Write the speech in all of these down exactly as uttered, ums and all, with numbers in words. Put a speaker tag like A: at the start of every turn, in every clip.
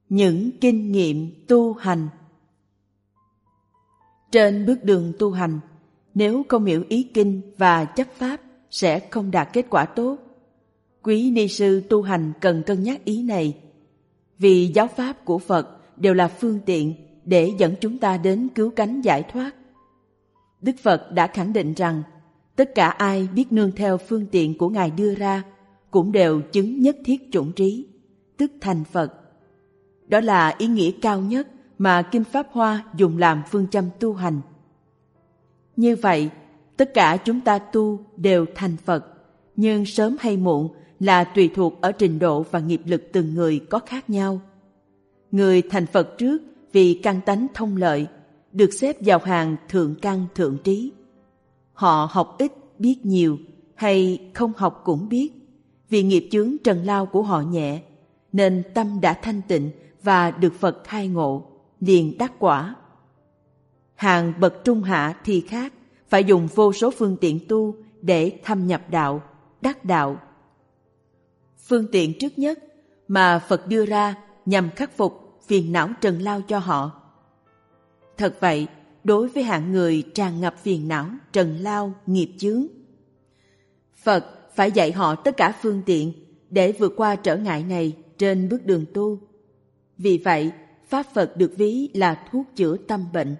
A: Những kinh nghiệm tu hành. Trên bước đường tu hành, nếu không hiểu ý kinh và chấp pháp sẽ không đạt kết quả tốt. Quý ni sư tu hành cần cân nhắc ý này, vì giáo pháp của Phật đều là phương tiện để dẫn chúng ta đến cứu cánh giải thoát. Đức Phật đã khẳng định rằng tất cả ai biết nương theo phương tiện của Ngài đưa ra cũng đều chứng nhất thiết chủng trí, tức thành Phật. Đó là ý nghĩa cao nhất mà Kinh Pháp Hoa dùng làm phương châm tu hành. Như vậy, tất cả chúng ta tu đều thành Phật, nhưng sớm hay muộn là tùy thuộc ở trình độ và nghiệp lực từng người có khác nhau. Người thành Phật trước vì căn tánh thông lợi, được xếp vào hàng thượng căn thượng trí. Họ học ít biết nhiều, hay không học cũng biết, vì nghiệp chướng trần lao của họ nhẹ, nên tâm đã thanh tịnh và được Phật khai ngộ, liền đắc quả. Hàng bậc trung hạ thì khác, phải dùng vô số phương tiện tu để thâm nhập đạo, đắc đạo. Phương tiện trước nhất mà Phật đưa ra nhằm khắc phục phiền não trần lao cho họ. Thật vậy, đối với hạng người tràn ngập phiền não, trần lao, nghiệp chướng, Phật phải dạy họ tất cả phương tiện để vượt qua trở ngại này trên bước đường tu. Vì vậy, Pháp Phật được ví là thuốc chữa tâm bệnh.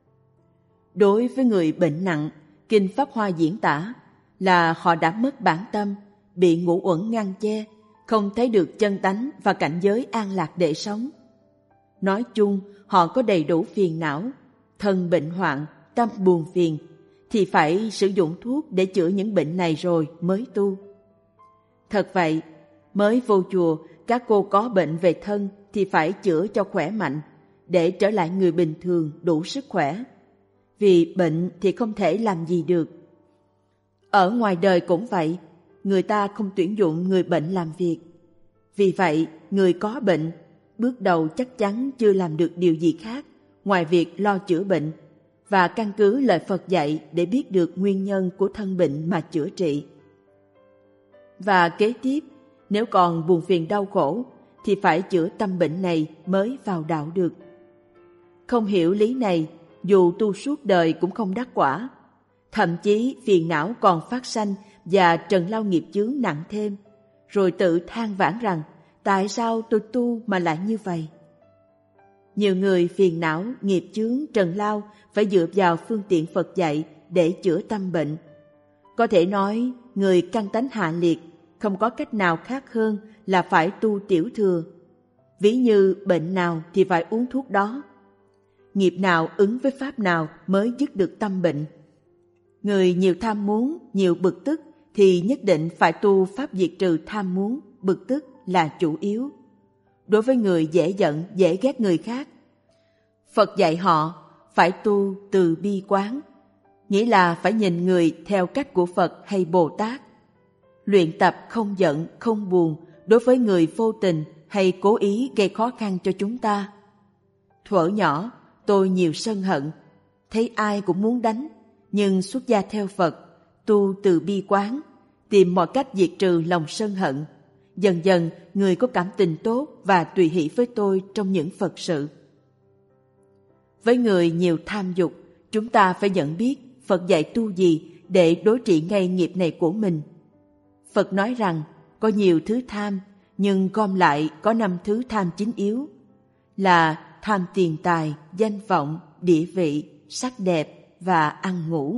A: Đối với người bệnh nặng, Kinh Pháp Hoa diễn tả là họ đã mất bản tâm, bị ngũ uẩn ngăn che, không thấy được chân tánh và cảnh giới an lạc để sống. Nói chung, họ có đầy đủ phiền não, thân bệnh hoạn, tâm buồn phiền, thì phải sử dụng thuốc để chữa những bệnh này rồi mới tu. Thật vậy, mới vô chùa, các cô có bệnh về thân thì phải chữa cho khỏe mạnh, để trở lại người bình thường đủ sức khỏe. Vì bệnh thì không thể làm gì được. Ở ngoài đời cũng vậy, người ta không tuyển dụng người bệnh làm việc. Vì vậy, người có bệnh, bước đầu chắc chắn chưa làm được điều gì khác ngoài việc lo chữa bệnh và căn cứ lời Phật dạy để biết được nguyên nhân của thân bệnh mà chữa trị. Và kế tiếp, nếu còn buồn phiền đau khổ, thì phải chữa tâm bệnh này mới vào đạo được. Không hiểu lý này, dù tu suốt đời cũng không đắc quả. Thậm chí phiền não còn phát sanh và trần lao nghiệp chướng nặng thêm, rồi tự than vãn rằng tại sao tôi tu mà lại như vậy. Nhiều người phiền não, nghiệp chướng, trần lao phải dựa vào phương tiện Phật dạy để chữa tâm bệnh. Có thể nói, người căn tánh hạ liệt không có cách nào khác hơn là phải tu tiểu thừa. Ví như bệnh nào thì phải uống thuốc đó. Nghiệp nào ứng với pháp nào mới dứt được tâm bệnh. Người nhiều tham muốn, nhiều bực tức thì nhất định phải tu pháp diệt trừ tham muốn, bực tức là chủ yếu. Đối với người dễ giận, dễ ghét người khác, Phật dạy họ phải tu từ bi quán, nghĩa là phải nhìn người theo cách của Phật hay Bồ Tát. Luyện tập không giận, không buồn đối với người vô tình hay cố ý gây khó khăn cho chúng ta. Thuở nhỏ, tôi nhiều sân hận, thấy ai cũng muốn đánh, nhưng xuất gia theo Phật, tu từ bi quán, tìm mọi cách diệt trừ lòng sân hận. Dần dần, người có cảm tình tốt và tùy hỷ với tôi trong những Phật sự. Với người nhiều tham dục, chúng ta phải nhận biết Phật dạy tu gì để đối trị ngay nghiệp này của mình. Phật nói rằng có nhiều thứ tham, nhưng gom lại có năm thứ tham chính yếu, là tham tiền tài, danh vọng, địa vị, sắc đẹp và ăn ngủ.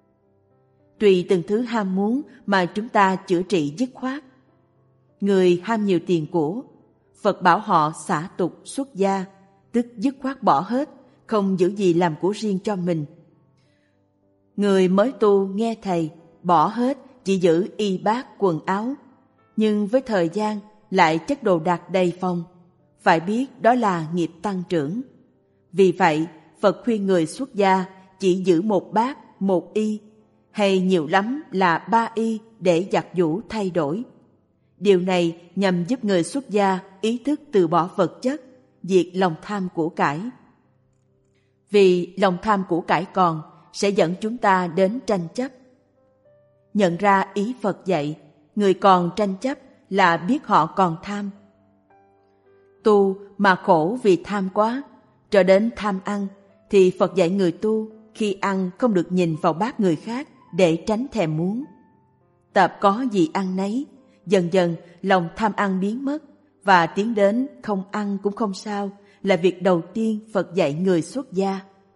A: Tùy từng thứ ham muốn mà chúng ta chữa trị dứt khoát. Người ham nhiều tiền của, Phật bảo họ xả tục xuất gia, tức dứt khoát bỏ hết, không giữ gì làm của riêng cho mình. Người mới tu nghe thầy, bỏ hết, chỉ giữ y bát quần áo, nhưng với thời gian lại chất đồ đạc đầy phòng, phải biết đó là nghiệp tăng trưởng. Vì vậy, Phật khuyên người xuất gia chỉ giữ một bát, một y, hay nhiều lắm là ba y để giặt giũ thay đổi. Điều này nhằm giúp người xuất gia ý thức từ bỏ vật chất, diệt lòng tham của cải. Vì lòng tham của cải còn sẽ dẫn chúng ta đến tranh chấp. Nhận ra ý Phật dạy, người còn tranh chấp là biết họ còn tham. Tu mà khổ vì tham quá, cho đến tham ăn, thì Phật dạy người tu khi ăn không được nhìn vào bát người khác để tránh thèm muốn. Tập có gì ăn nấy, dần dần lòng tham ăn biến mất và tiến đến không ăn cũng không sao là việc đầu tiên Phật dạy người xuất gia.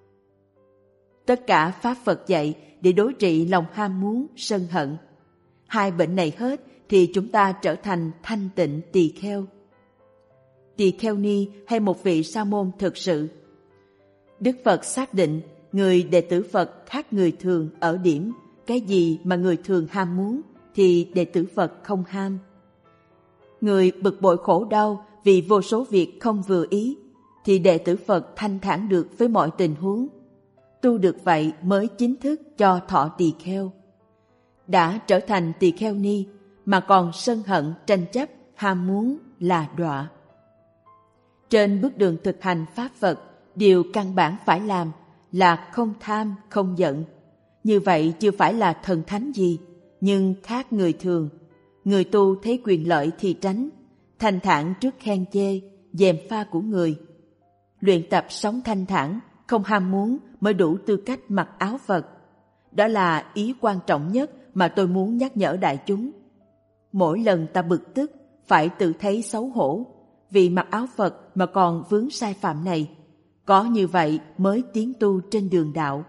A: Tất cả Pháp Phật dạy để đối trị lòng ham muốn, sân hận. Hai bệnh này hết thì chúng ta trở thành thanh tịnh tỳ kheo. Tỳ kheo ni hay một vị sa môn thực sự. Đức Phật xác định người đệ tử Phật khác người thường ở điểm cái gì mà người thường ham muốn thì đệ tử Phật không ham. Người bực bội khổ đau vì vô số việc không vừa ý thì đệ tử Phật thanh thản được với mọi tình huống. Tu được vậy mới chính thức cho thọ tỳ kheo. Đã trở thành tỳ kheo ni mà còn sân hận, tranh chấp, ham muốn là đọa. Trên bước đường thực hành Pháp Phật, điều căn bản phải làm là không tham, không giận. Như vậy chưa phải là thần thánh gì, nhưng khác người thường. Người tu thấy quyền lợi thì tránh, thanh thản trước khen chê, gièm pha của người. Luyện tập sống thanh thản, không ham muốn mới đủ tư cách mặc áo Phật. Đó là ý quan trọng nhất mà tôi muốn nhắc nhở đại chúng. Mỗi lần ta bực tức, phải tự thấy xấu hổ, vì mặc áo Phật mà còn vướng sai phạm này. Có như vậy mới tiến tu trên đường đạo.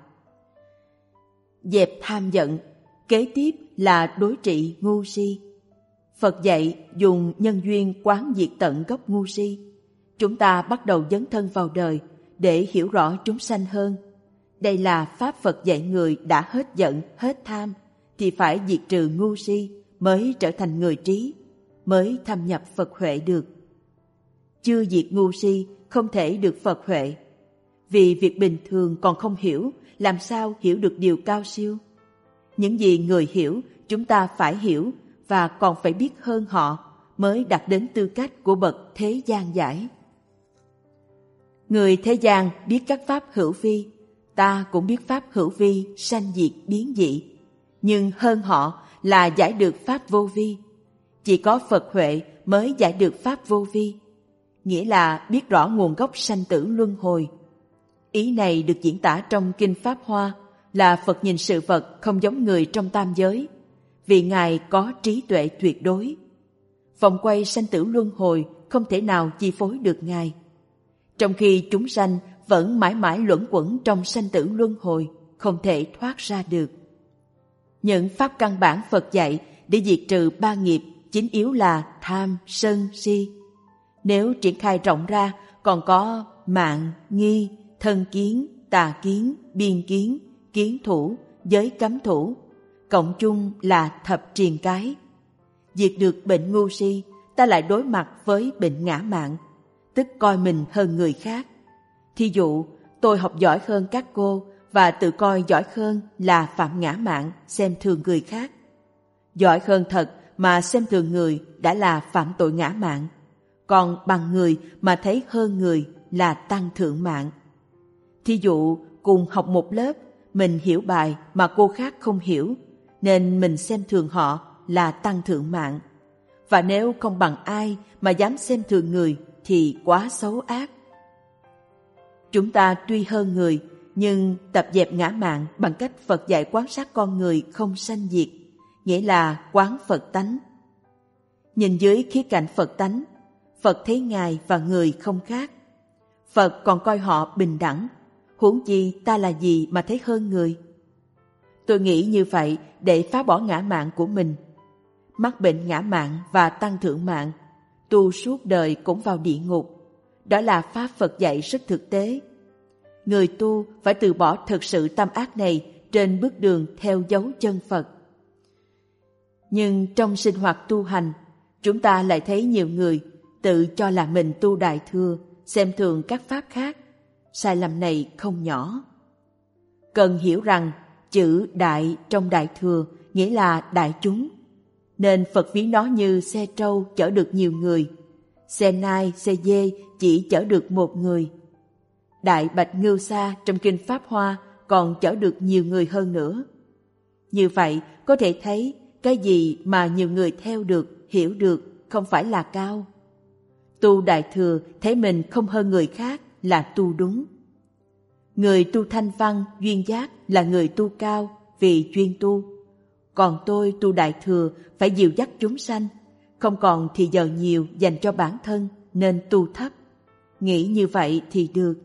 A: Dẹp tham giận, kế tiếp là đối trị ngu si. Phật dạy dùng nhân duyên quán diệt tận gốc ngu si. Chúng ta bắt đầu dấn thân vào đời để hiểu rõ chúng sanh hơn. Đây là Pháp Phật dạy người đã hết giận, hết tham, thì phải diệt trừ ngu si mới trở thành người trí, mới thâm nhập Phật huệ được. Chưa diệt ngu si không thể được Phật huệ. Vì việc bình thường còn không hiểu, làm sao hiểu được điều cao siêu? Những gì người hiểu, chúng ta phải hiểu và còn phải biết hơn họ mới đạt đến tư cách của bậc thế gian giải. Người thế gian biết các pháp hữu vi, ta cũng biết pháp hữu vi sanh diệt biến dị, nhưng hơn họ là giải được pháp vô vi. Chỉ có Phật huệ mới giải được pháp vô vi, nghĩa là biết rõ nguồn gốc sanh tử luân hồi. Ý này được diễn tả trong Kinh Pháp Hoa là Phật nhìn sự vật không giống người trong tam giới, vì Ngài có trí tuệ tuyệt đối. Vòng quay sanh tử luân hồi không thể nào chi phối được Ngài, trong khi chúng sanh vẫn mãi mãi luẩn quẩn trong sanh tử luân hồi, không thể thoát ra được. Những pháp căn bản Phật dạy để diệt trừ ba nghiệp chính yếu là tham, sân, si. Nếu triển khai rộng ra còn có mạng, nghi, thân kiến, tà kiến, biên kiến, kiến thủ, giới cấm thủ, cộng chung là thập triền cái. Diệt được bệnh ngu si, ta lại đối mặt với bệnh ngã mạn, tức coi mình hơn người khác. Thí dụ, tôi học giỏi hơn các cô và tự coi giỏi hơn là phạm ngã mạn, xem thường người khác. Giỏi hơn thật mà xem thường người đã là phạm tội ngã mạn, còn bằng người mà thấy hơn người là tăng thượng mạn. Thí dụ, cùng học một lớp, mình hiểu bài mà cô khác không hiểu, nên mình xem thường họ là tăng thượng mạn. Và nếu không bằng ai mà dám xem thường người thì quá xấu ác. Chúng ta tuy hơn người, nhưng tập dẹp ngã mạn bằng cách Phật dạy quan sát con người không sanh diệt, nghĩa là quán Phật tánh. Nhìn dưới khía cạnh Phật tánh, Phật thấy Ngài và người không khác. Phật còn coi họ bình đẳng, huống chi ta là gì mà thấy hơn người. Tôi nghĩ như vậy để phá bỏ ngã mạn của mình. Mắc bệnh ngã mạn và tăng thượng mạn, tu suốt đời cũng vào địa ngục. Đó là Pháp Phật dạy rất thực tế. Người tu phải từ bỏ thực sự tâm ác này trên bước đường theo dấu chân Phật. Nhưng trong sinh hoạt tu hành, chúng ta lại thấy nhiều người tự cho là mình tu Đại Thừa, xem thường các pháp khác. Sai lầm này không nhỏ. Cần hiểu rằng chữ Đại trong Đại Thừa nghĩa là đại chúng, nên Phật ví nó như xe trâu chở được nhiều người, xe nai, xe dê chỉ chở được một người. Đại Bạch Ngưu Sa trong Kinh Pháp Hoa còn chở được nhiều người hơn nữa. Như vậy có thể thấy cái gì mà nhiều người theo được, hiểu được không phải là cao. Tu Đại Thừa thấy mình không hơn người khác là tu đúng. Người tu thanh văn, duyên giác là người tu cao vì chuyên tu. Còn tôi tu Đại Thừa phải dìu dắt chúng sanh, không còn thì giờ nhiều dành cho bản thân nên tu thấp. Nghĩ như vậy thì được.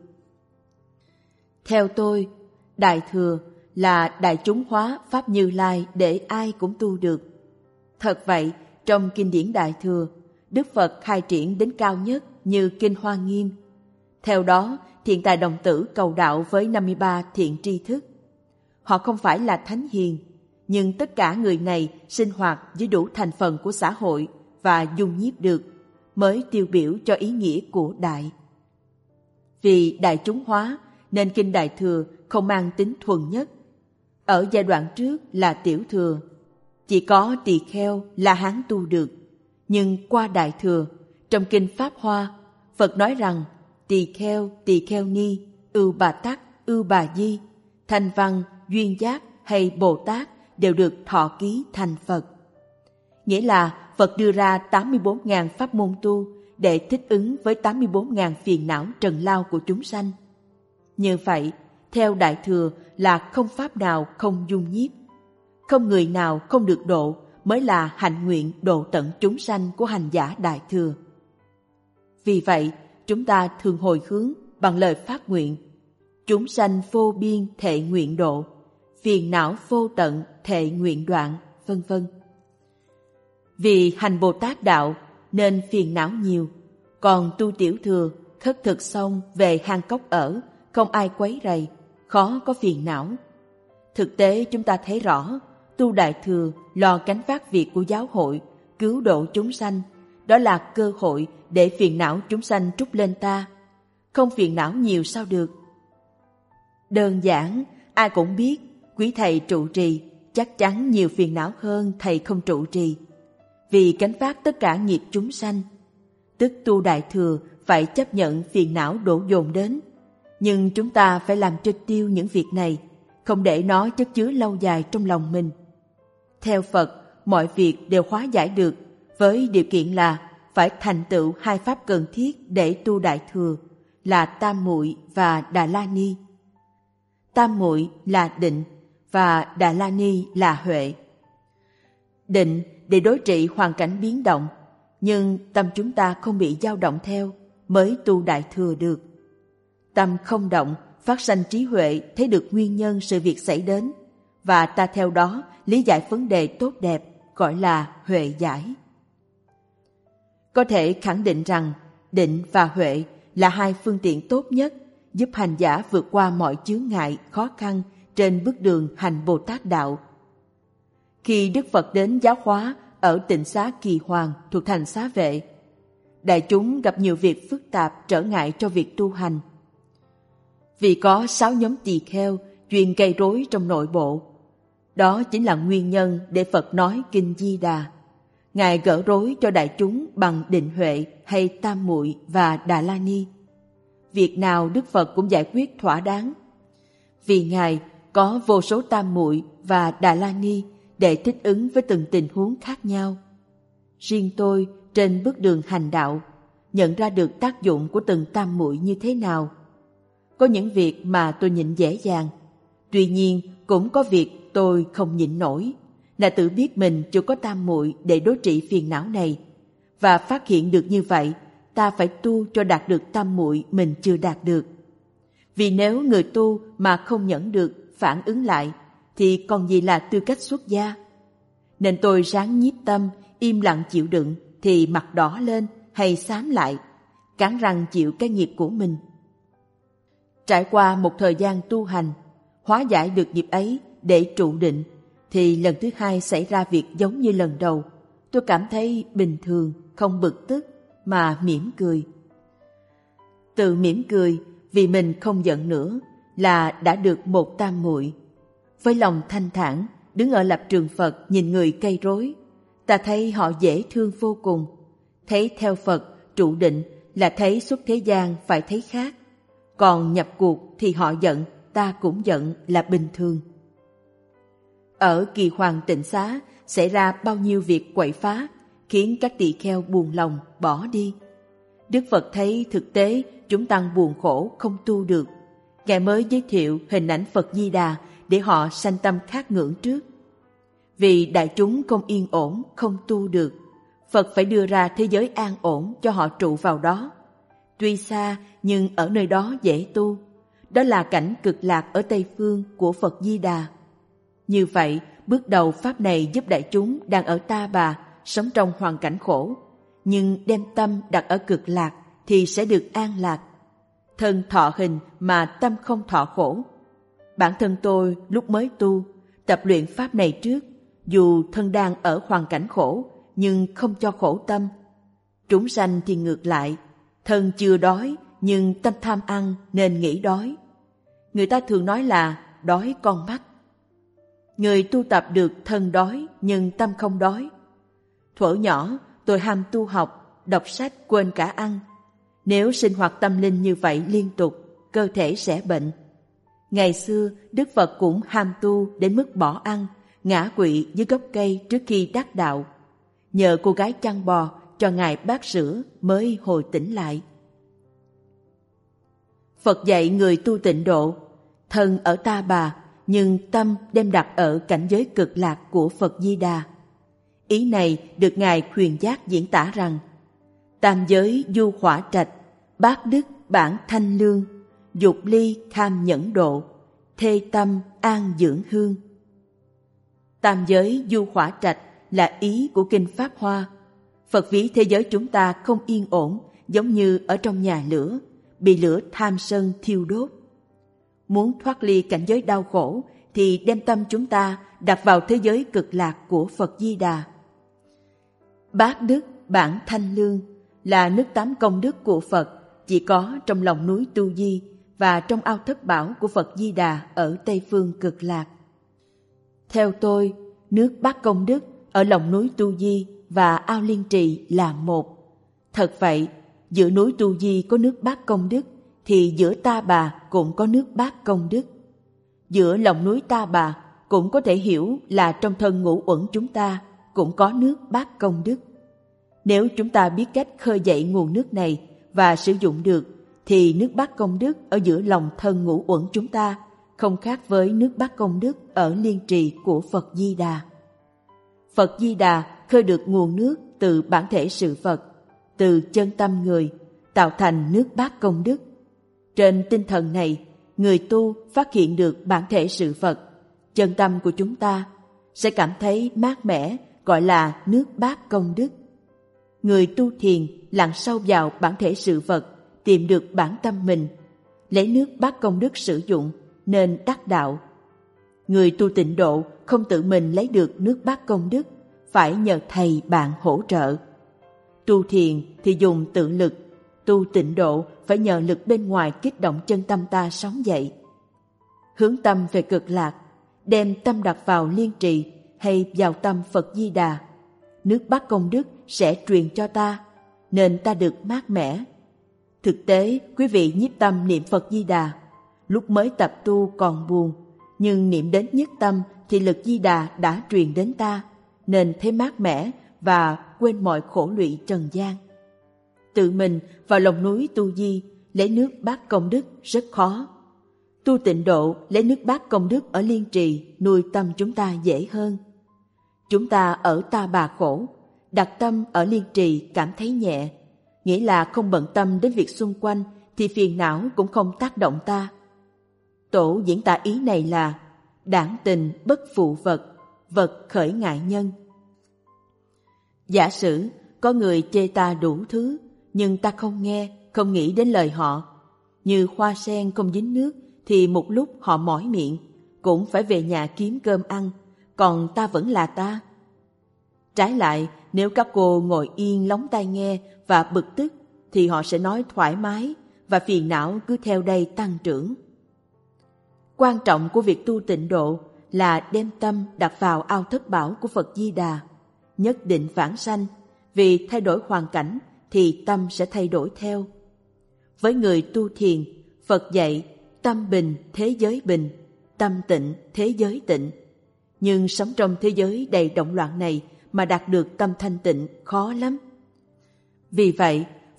A: Theo tôi, Đại Thừa là đại chúng hóa Pháp Như Lai để ai cũng tu được. Thật vậy, trong kinh điển Đại Thừa, Đức Phật khai triển đến cao nhất như Kinh Hoa Nghiêm. Theo đó, thiện tài đồng tử cầu đạo với năm mươi ba thiện tri thức. Họ không phải là thánh hiền, nhưng tất cả người này sinh hoạt với đủ thành phần của xã hội và dung nhiếp được, mới tiêu biểu cho ý nghĩa của đại. Vì đại chúng hóa nên kinh Đại Thừa không mang tính thuần nhất. Ở giai đoạn trước là tiểu thừa, chỉ có tỳ kheo là hán tu được. Nhưng qua Đại Thừa, trong kinh Pháp Hoa, Phật nói rằng tỳ kheo, tỳ kheo ni, ưu bà tắc, ưu bà di, thanh văn, duyên giác hay Bồ Tát đều được thọ ký thành Phật. Nghĩa là Phật đưa ra tám mươi bốn nghìn pháp môn tu để thích ứng với tám mươi bốn nghìn phiền não trần lao của chúng sanh. Như vậy, theo Đại Thừa là không pháp nào không dung nhiếp, không người nào không được độ mới là hạnh nguyện độ tận chúng sanh của hành giả Đại Thừa. Vì vậy, chúng ta thường hồi hướng bằng lời phát nguyện: chúng sanh vô biên thệ nguyện độ, phiền não vô tận thệ nguyện đoạn, vân vân. Vì hành Bồ Tát đạo nên phiền não nhiều, còn tu tiểu thừa khất thực xong về hang cốc ở, không ai quấy rầy, khó có phiền não. Thực tế chúng ta thấy rõ, tu Đại Thừa lo gánh vác việc của giáo hội, cứu độ chúng sanh, đó là cơ hội để phiền não chúng sanh trút lên ta. Không phiền não nhiều sao được? Đơn giản, ai cũng biết, quý thầy trụ trì chắc chắn nhiều phiền não hơn thầy không trụ trì. Vì gánh vác tất cả nghiệp chúng sanh, tức tu Đại Thừa phải chấp nhận phiền não đổ dồn đến. Nhưng chúng ta phải làm cho tiêu những việc này, không để nó chất chứa lâu dài trong lòng mình. Theo Phật, mọi việc đều hóa giải được, với điều kiện là phải thành tựu hai pháp cần thiết để tu Đại Thừa, là Tam Muội và Đà La Ni. Tam Muội là định và Đà La Ni là huệ. Định để đối trị hoàn cảnh biến động, nhưng tâm chúng ta không bị dao động theo mới tu Đại Thừa được. Tâm không động, phát sanh trí huệ thấy được nguyên nhân sự việc xảy đến, và ta theo đó lý giải vấn đề tốt đẹp, gọi là huệ giải. Có thể khẳng định rằng định và huệ là hai phương tiện tốt nhất giúp hành giả vượt qua mọi chướng ngại, khó khăn trên bước đường hành Bồ Tát đạo. Khi Đức Phật đến giáo hóa ở tịnh xá Kỳ Hoàng thuộc thành Xá Vệ, đại chúng gặp nhiều việc phức tạp trở ngại cho việc tu hành. Vì có sáu nhóm tỳ kheo chuyên gây rối trong nội bộ. Đó chính là nguyên nhân để Phật nói Kinh Di Đà. Ngài gỡ rối cho đại chúng bằng định huệ hay tam muội và Đà La Ni. Việc nào Đức Phật cũng giải quyết thỏa đáng. Vì Ngài có vô số tam muội và Đà La Ni để thích ứng với từng tình huống khác nhau. Riêng tôi trên bước đường hành đạo nhận ra được tác dụng của từng tam muội như thế nào. Có những việc mà tôi nhịn dễ dàng, tuy nhiên cũng có việc tôi không nhịn nổi, là tự biết mình chưa có tam muội để đối trị phiền não này, và phát hiện được như vậy, ta phải tu cho đạt được tam muội mình chưa đạt được. Vì nếu người tu mà không nhẫn được phản ứng lại, thì còn gì là tư cách xuất gia. Nên tôi ráng nhiếp tâm, im lặng chịu đựng, thì mặt đỏ lên hay xám lại, cắn răng chịu cái nghiệp của mình. Trải qua một thời gian tu hành, hóa giải được nghiệp ấy để trụ định, thì lần thứ hai xảy ra việc giống như lần đầu. Tôi cảm thấy bình thường, không bực tức, mà mỉm cười. Tự mỉm cười vì mình không giận nữa là đã được một tam muội. Với lòng thanh thản, đứng ở lập trường Phật nhìn người gây rối, ta thấy họ dễ thương vô cùng. Thấy theo Phật trụ định là thấy xuất thế gian phải thấy khác. Còn nhập cuộc thì họ giận, ta cũng giận là bình thường. Ở Kỳ Hoàng Tịnh Xá xảy ra bao nhiêu việc quậy phá, khiến các tỳ kheo buồn lòng bỏ đi. Đức Phật thấy thực tế chúng tăng buồn khổ không tu được, Ngài mới giới thiệu hình ảnh Phật Di Đà để họ sanh tâm khát ngưỡng trước. Vì đại chúng không yên ổn, không tu được, Phật phải đưa ra thế giới an ổn cho họ trụ vào đó. Tuy xa nhưng ở nơi đó dễ tu. Đó là cảnh cực lạc ở Tây Phương của Phật Di Đà. Như vậy, bước đầu Pháp này giúp đại chúng đang ở Ta Bà, sống trong hoàn cảnh khổ, nhưng đem tâm đặt ở cực lạc thì sẽ được an lạc. Thân thọ hình mà tâm không thọ khổ. Bản thân tôi lúc mới tu, tập luyện Pháp này trước, dù thân đang ở hoàn cảnh khổ, nhưng không cho khổ tâm. Chúng sanh thì ngược lại, thân chưa đói nhưng tâm tham ăn nên nghĩ đói. Người ta thường nói là đói con mắt. Người tu tập được thân đói nhưng tâm không đói. Thuở nhỏ tôi ham tu học, đọc sách quên cả ăn. Nếu sinh hoạt tâm linh như vậy liên tục, cơ thể sẽ bệnh. Ngày xưa Đức Phật cũng ham tu đến mức bỏ ăn, ngã quỵ dưới gốc cây trước khi đắc đạo. Nhờ cô gái chăn bò cho Ngài bát sữa mới hồi tỉnh lại. Phật dạy người tu tịnh độ, thân ở Ta Bà nhưng tâm đem đặt ở cảnh giới cực lạc của Phật Di Đà. Ý này được Ngài Khuyền Giác diễn tả rằng: tam giới du khỏa trạch, bát đức bản thanh lương, dục ly kham nhẫn độ, thê tâm an dưỡng hương. Tam giới du khỏa trạch là ý của Kinh Pháp Hoa. Phật ví thế giới chúng ta không yên ổn, giống như ở trong nhà lửa, bị lửa tham sân thiêu đốt. Muốn thoát ly cảnh giới đau khổ thì đem tâm chúng ta đặt vào thế giới cực lạc của Phật Di Đà. Bát đức bản thanh lương là nước tắm công đức của Phật, chỉ có trong lòng núi Tu Di và trong ao thất bảo của Phật Di Đà ở Tây Phương cực lạc. Theo tôi, nước bát công đức ở lòng núi Tu Di và ao Liên Trì là một. Thật vậy, giữa núi Tu Di có nước bát công đức, thì giữa Ta Bà cũng có nước bát công đức. Giữa lòng núi Ta Bà cũng có thể hiểu là trong thân ngũ uẩn chúng ta cũng có nước bát công đức. Nếu chúng ta biết cách khơi dậy nguồn nước này và sử dụng được, thì nước bát công đức ở giữa lòng thân ngũ uẩn chúng ta không khác với nước bát công đức ở Liên Trì của Phật Di Đà. Phật Di Đà khơi được nguồn nước từ bản thể sự Phật, từ chân tâm người, tạo thành nước bát công đức. Trên tinh thần này, người tu phát hiện được bản thể sự Phật, chân tâm của chúng ta, sẽ cảm thấy mát mẻ, gọi là nước bát công đức. Người tu thiền lặn sâu vào bản thể sự Phật, tìm được bản tâm mình, lấy nước bát công đức sử dụng nên đắc đạo. Người tu tịnh độ không tự mình lấy được nước bát công đức, phải nhờ thầy bạn hỗ trợ. Tu thiền thì dùng tự lực, tu tịnh độ phải nhờ lực bên ngoài kích động chân tâm ta sống dậy. Hướng tâm về cực lạc, đem tâm đặt vào Liên Trì hay vào tâm Phật Di Đà, nước bát công đức sẽ truyền cho ta, nên ta được mát mẻ. Thực tế, quý vị nhiếp tâm niệm Phật Di Đà, lúc mới tập tu còn buồn, nhưng niệm đến nhất tâm thì lực Di Đà đã truyền đến ta, nên thấy mát mẻ và quên mọi khổ lụy trần gian. Tự mình vào lòng núi Tu Di lấy nước bát công đức rất khó. Tu tịnh độ lấy nước bát công đức ở Liên Trì nuôi tâm chúng ta dễ hơn. Chúng ta ở Ta Bà khổ, đặt tâm ở Liên Trì cảm thấy nhẹ, nghĩa là không bận tâm đến việc xung quanh thì phiền não cũng không tác động ta. Tổ diễn tả ý này là đãng tình bất phụ vật, vật khởi ngại nhân. Giả sử có người chê ta đủ thứ, nhưng ta không nghe, không nghĩ đến lời họ. Như hoa sen không dính nước thì một lúc họ mỏi miệng, cũng phải về nhà kiếm cơm ăn, còn ta vẫn là ta. Trái lại, nếu các cô ngồi yên lóng tai nghe và bực tức, thì họ sẽ nói thoải mái và phiền não cứ theo đây tăng trưởng. Quan trọng của việc tu tịnh độ là đem tâm đặt vào ao thất bảo của Phật Di Đà, nhất định vãng sanh, vì thay đổi hoàn cảnh thì tâm sẽ thay đổi theo. Với người tu thiền, Phật dạy tâm bình thế giới bình, tâm tịnh thế giới tịnh. Nhưng sống trong thế giới đầy động loạn này mà đạt được tâm thanh tịnh khó lắm. Vì vậy,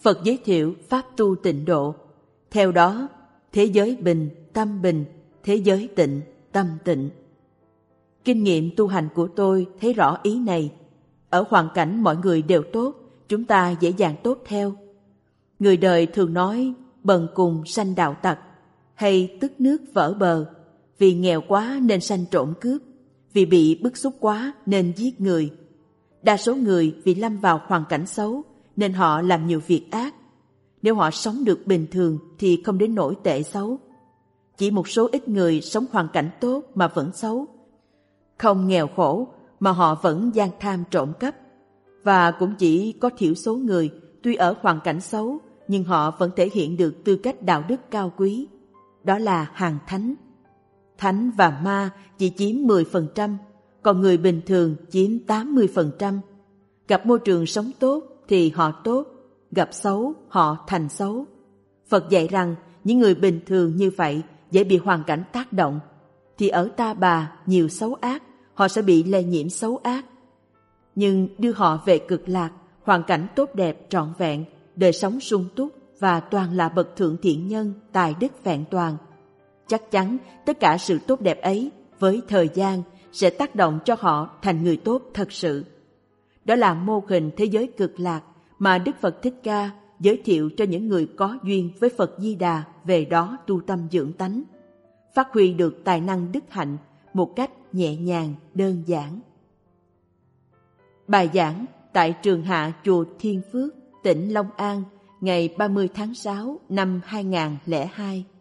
A: Phật giới thiệu pháp tu tịnh độ. Theo đó, thế giới bình, tâm bình, thế giới tịnh, tâm tịnh. Kinh nghiệm tu hành của tôi thấy rõ ý này. Ở hoàn cảnh mọi người đều tốt, chúng ta dễ dàng tốt theo. Người đời thường nói bần cùng sanh đạo tặc, hay tức nước vỡ bờ, vì nghèo quá nên sanh trộm cướp, vì bị bức xúc quá nên giết người. Đa số người vì lâm vào hoàn cảnh xấu nên họ làm nhiều việc ác. Nếu họ sống được bình thường thì không đến nỗi tệ xấu. Chỉ một số ít người sống hoàn cảnh tốt mà vẫn xấu, không nghèo khổ mà họ vẫn gian tham trộm cắp. Và cũng chỉ có thiểu số người tuy ở hoàn cảnh xấu nhưng họ vẫn thể hiện được tư cách đạo đức cao quý. Đó là hàng thánh. Thánh và ma chỉ chiếm mười phần trăm, còn người bình thường chiếm tám mươi phần trăm. Gặp môi trường sống tốt thì họ tốt, gặp xấu họ thành xấu. Phật dạy rằng những người bình thường như vậy dễ bị hoàn cảnh tác động, thì ở Ta Bà nhiều xấu ác, họ sẽ bị lây nhiễm xấu ác. Nhưng đưa họ về Cực Lạc, hoàn cảnh tốt đẹp trọn vẹn, đời sống sung túc và toàn là bậc thượng thiện nhân, tài đức vẹn toàn. Chắc chắn tất cả sự tốt đẹp ấy với thời gian sẽ tác động cho họ thành người tốt thật sự. Đó là mô hình thế giới Cực Lạc mà Đức Phật Thích Ca giới thiệu cho những người có duyên với Phật Di Đà về đó tu tâm dưỡng tánh, phát huy được tài năng đức hạnh một cách nhẹ nhàng, đơn giản. Bài giảng tại Trường Hạ Chùa Thiên Phước, tỉnh Long An, ngày ba mươi tháng sáu năm hai nghìn không trăm lẻ hai.